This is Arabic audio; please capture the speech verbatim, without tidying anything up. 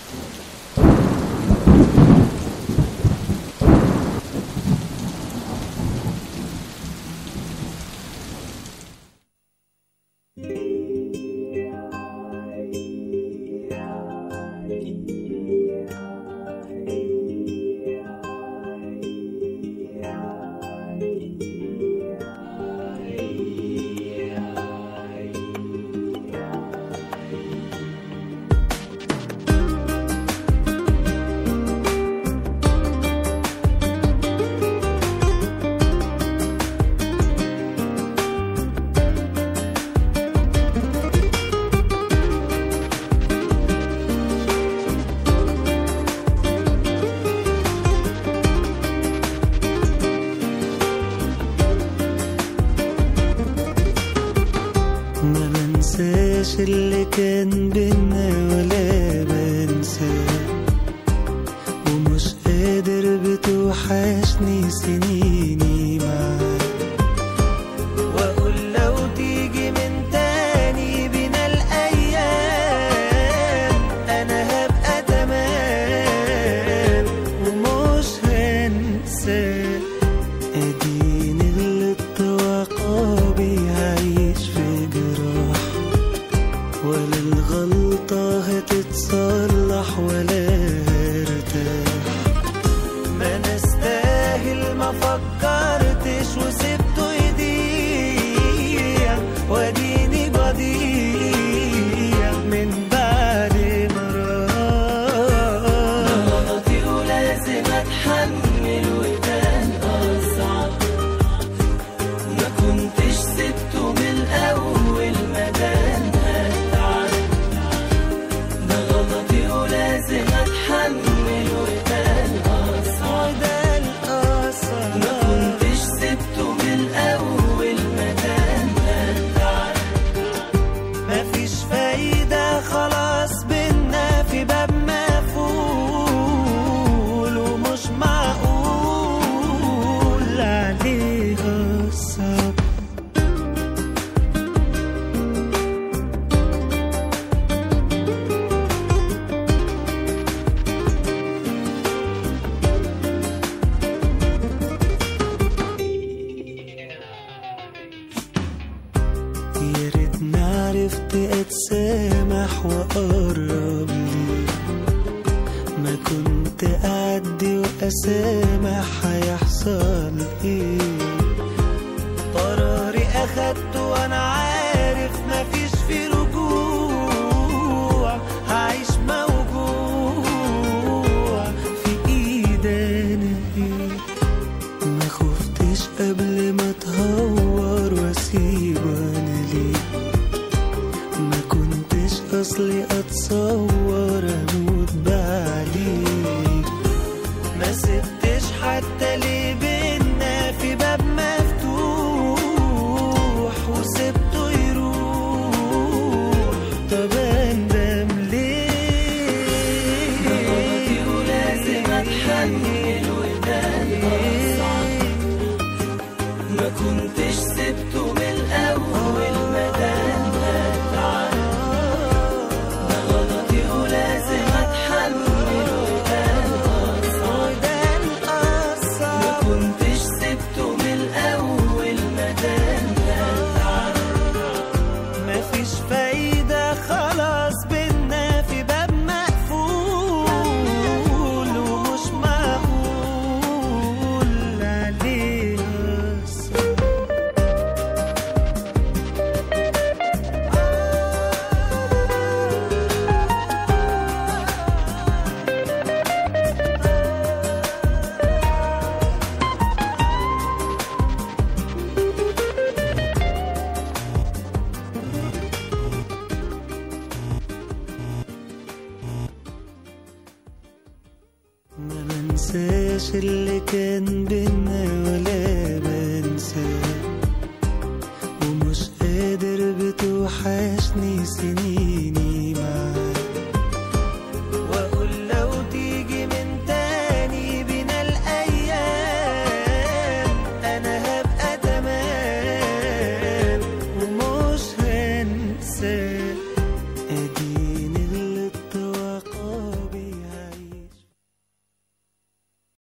اللي كان بينا ولا بنساه، ومش قادر بتوحشني سنيني معاك، واقول لو تيجي من تاني بينا الايام انا هبقى تمام ومش هنساك. اديني غلطت وعقابي هعيش في جراح، ولا الغلطة هتتصلح ولا هرتاح. ما نستاهل ما فكرتش وسبته يضيع، واديني بضيع من بعد ما راح. غلطي ولازم اتحمل وكان اصعب، ما كنتش سبته من الاول ما كان لازم اتحمل وكان اصعب، ما كنتش سبته من الاول ما كان متعب. مفيش فايدة خلاص بينا في باب مقفول، ومش معقول عليها الصبر. عرفت اتسامح واقرب لي، ما كنت اعدي واسامح هيحصل ايه. قراري اخدته وانا عارف مفيش في رجوع، هعيش موجوع في ايدينا ايه. ما خفتش قبل ما اتهور واسيب انا ليه، ما كنتش اصلي اتصور اموت بعديك. ما سبتش حتى ليه بينا في باب مفتوح وسبته يروح. طب اندم ليه؟ غلطي ولازم اتحمل وكان اصعب، ما كنتش سبته من الاول ما كان متعب. غلطي ولازم اتحمل وكان اصعب، ما كنتش سبته من الاول ما كان متعب. مفيش فايدة خلاص بينا في باب مقفول، ومش معقول عليها الصبر. ما بنساش اللي كان بينا ولا